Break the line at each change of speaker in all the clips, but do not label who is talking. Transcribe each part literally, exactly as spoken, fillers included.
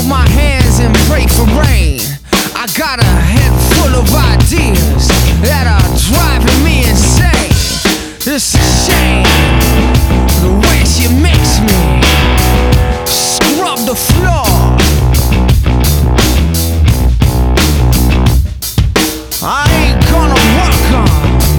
hold my hands and pray for rain. I got a head full of ideas that are driving me insane. It's a shame the way she makes me scrub the floor. I ain't gonna work on,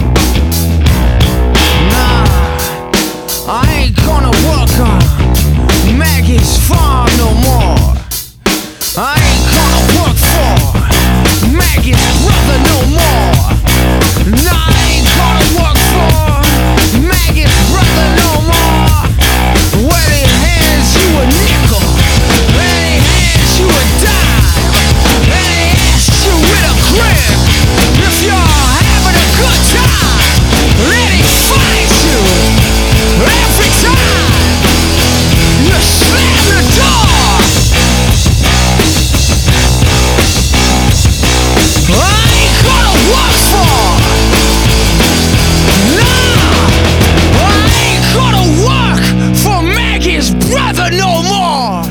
nah, I ain't gonna work on Maggie's farm no more. I ain't gonna work for Maggie's brother no more. Nah, I ain't gonna work for Maggie's brother no more. Well, he hands you a nickel, and he hands you a dime, and he asks you with a grin if you're having a good time. Then he finds you every time you slam the door. I ain't gonna work for, nah, I ain't gonna work for Maggie's brother no more.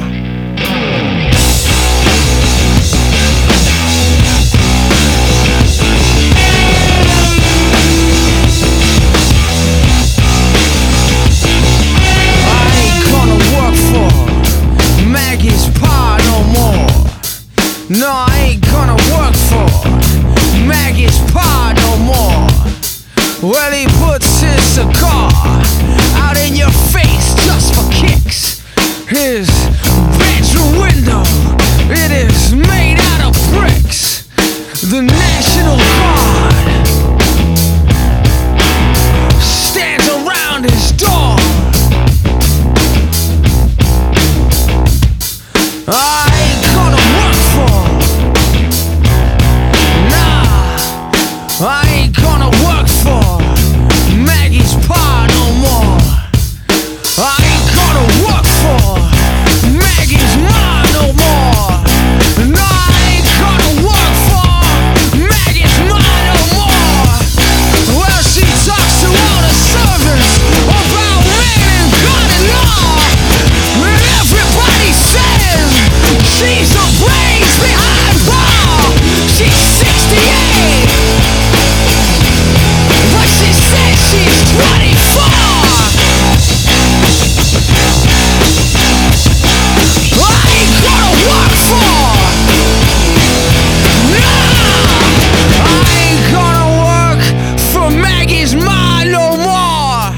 I ain't gonna work for Maggie's pa no more. No, I ain't gonna work for Maggie's pa no more. Well, he puts his cigar out in your face just for kicks. His bedroom window, it is made out of bricks. The National Guard stands around his door. I ain't gonna work for, nah, I ain't gonna work for Maggie's pa no more. I ain't gonna work for Maggie's ma no more. No, I ain't gonna work for Maggie's ma no more. Well, she talks to all the servants about men and God and law, and everybody says she's the brains behind ball. She's sixty-eight, but she says she's twenty-four. I ain't gonna work for, nah, I ain't gonna work for Maggie's ma no more.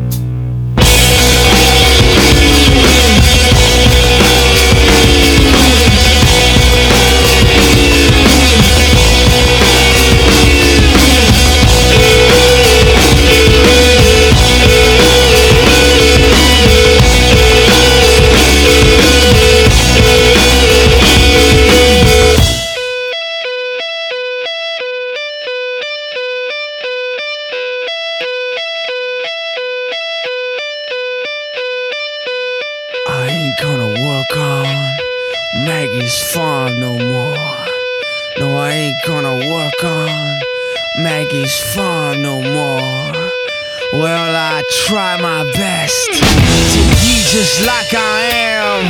I ain't gonna work on Maggie's farm no more. No, I ain't gonna work on Maggie's farm no more. Well, I try my best to be just like I am